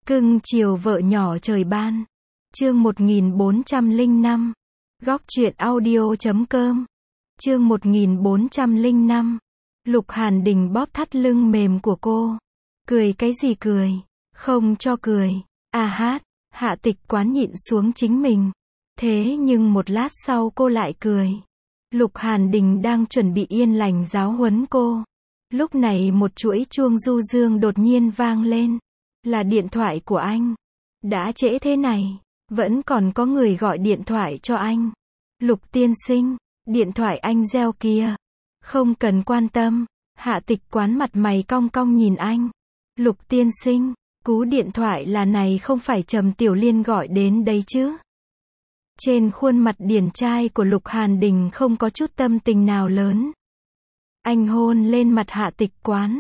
Cưng chiều vợ nhỏ trời ban. Chương 1405. Góc truyện audio.com. Chương 1405. Lục Hàn Đình bóp thắt lưng mềm của cô. Cười cái gì cười? Không cho cười. Hát. Hạ Tịch Quán nhịn xuống chính mình. Thế nhưng một lát sau cô lại cười. Lục Hàn Đình đang chuẩn bị yên lành giáo huấn cô. Lúc này một chuỗi chuông du dương đột nhiên vang lên. Là điện thoại của anh. Đã trễ thế này, vẫn còn có người gọi điện thoại cho anh. Lục tiên sinh, điện thoại anh reo kìa. Không cần quan tâm. Hạ Tịch Quán mặt mày cong cong nhìn anh. Lục tiên sinh, cú điện thoại là này không phải Trầm Tiểu Liên gọi đến đấy chứ? Trên khuôn mặt điển trai của Lục Hàn Đình không có chút tâm tình nào lớn. Anh hôn lên mặt Hạ Tịch Quán.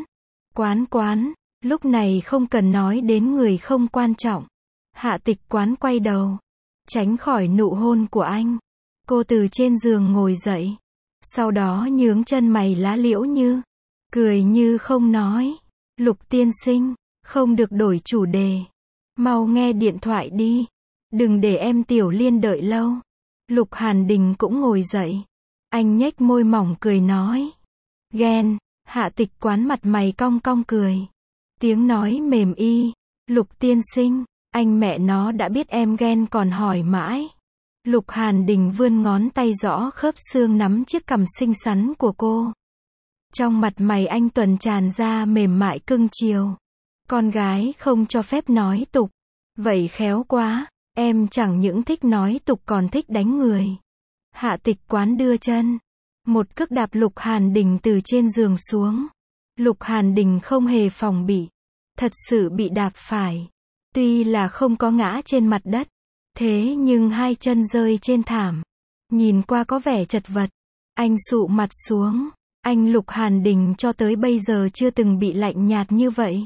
Quán, lúc này không cần nói đến người không quan trọng. Hạ Tịch Quán quay đầu, tránh khỏi nụ hôn của anh. Cô từ trên giường ngồi dậy. Sau đó nhướng chân mày lá liễu như, cười như không nói. Lục tiên sinh, không được đổi chủ đề. Mau nghe điện thoại đi. Đừng để em Tiểu Liên đợi lâu. Lục Hàn Đình cũng ngồi dậy. Anh nhếch môi mỏng cười nói. Ghen. Hạ Tịch Quán mặt mày cong cong cười. Tiếng nói mềm y. Lục tiên sinh, anh mẹ nó đã biết em ghen còn hỏi mãi. Lục Hàn Đình vươn ngón tay rõ khớp xương nắm chiếc cằm xinh xắn của cô. Trong mặt mày anh tuần tràn ra mềm mại cưng chiều. Con gái không cho phép nói tục. Vậy khéo quá, em chẳng những thích nói tục còn thích đánh người. Hạ Tịch Quán đưa chân. Một cước đạp Lục Hàn Đình từ trên giường xuống. Lục Hàn Đình không hề phòng bị. Thật sự bị đạp phải. Tuy là không có ngã trên mặt đất. Thế nhưng hai chân rơi trên thảm. Nhìn qua có vẻ chật vật. Anh sụ mặt xuống. Anh Lục Hàn Đình cho tới bây giờ chưa từng bị lạnh nhạt như vậy.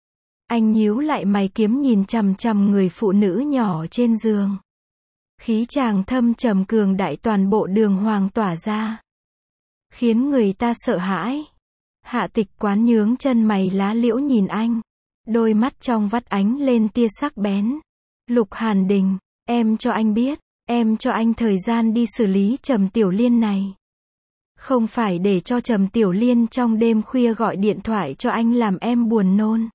Anh nhíu lại mày kiếm nhìn chằm chằm người phụ nữ nhỏ trên giường. Khí chàng thâm trầm cường đại toàn bộ đường hoàng tỏa ra. Khiến người ta sợ hãi. Hạ Tịch Quán nhướng chân mày lá liễu nhìn anh. Đôi mắt trong vắt ánh lên tia sắc bén. Lục Hàn Đình, em cho anh biết, em cho anh thời gian đi xử lý Trầm Tiểu Liên này. Không phải để cho Trầm Tiểu Liên trong đêm khuya gọi điện thoại cho anh làm em buồn nôn.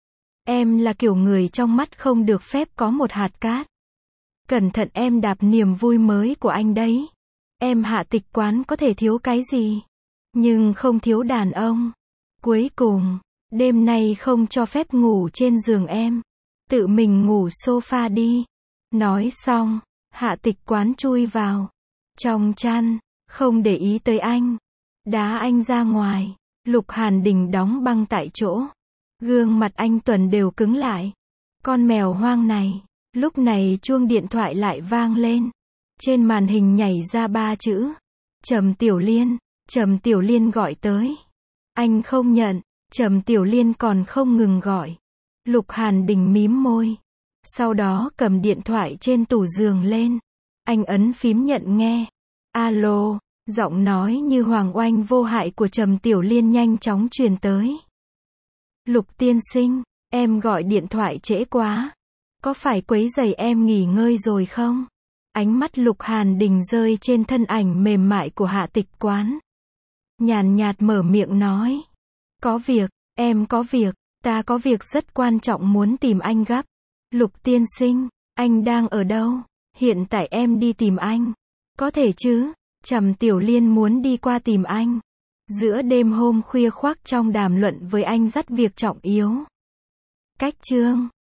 Em là kiểu người trong mắt không được phép có một hạt cát. Cẩn thận em đạp niềm vui mới của anh đấy. Em Hạ Tịch Quán có thể thiếu cái gì, nhưng không thiếu đàn ông. Cuối cùng, đêm nay không cho phép ngủ trên giường em. Tự mình ngủ sofa đi. Nói xong, Hạ Tịch Quán chui vào trong chăn, không để ý tới anh. Đá anh ra ngoài. Lục Hàn Đình đóng băng tại chỗ. Gương mặt anh Tuần đều cứng lại. Con mèo hoang này. Lúc này chuông điện thoại lại vang lên. Trên màn hình nhảy ra 3 chữ. Trầm Tiểu Liên. Trầm Tiểu Liên gọi tới. Anh không nhận. Trầm Tiểu Liên còn không ngừng gọi. Lục Hàn Đình mím môi. Sau đó cầm điện thoại trên tủ giường lên. Anh ấn phím nhận nghe. Alo. Giọng nói như hoàng oanh vô hại của Trầm Tiểu Liên nhanh chóng truyền tới. Lục tiên sinh, em gọi điện thoại trễ quá. Có phải quấy rầy em nghỉ ngơi rồi không? Ánh mắt Lục Hàn Đình rơi trên thân ảnh mềm mại của Hạ Tịch Quán. Nhàn nhạt mở miệng nói. Có việc, em có việc, ta có việc rất quan trọng muốn tìm anh gấp. Lục tiên sinh, anh đang ở đâu? Hiện tại em đi tìm anh. Có thể chứ? Trầm Tiểu Liên muốn đi qua tìm anh. Giữa đêm hôm khuya khoác trong đàm luận với anh rất việc trọng yếu. Cách chương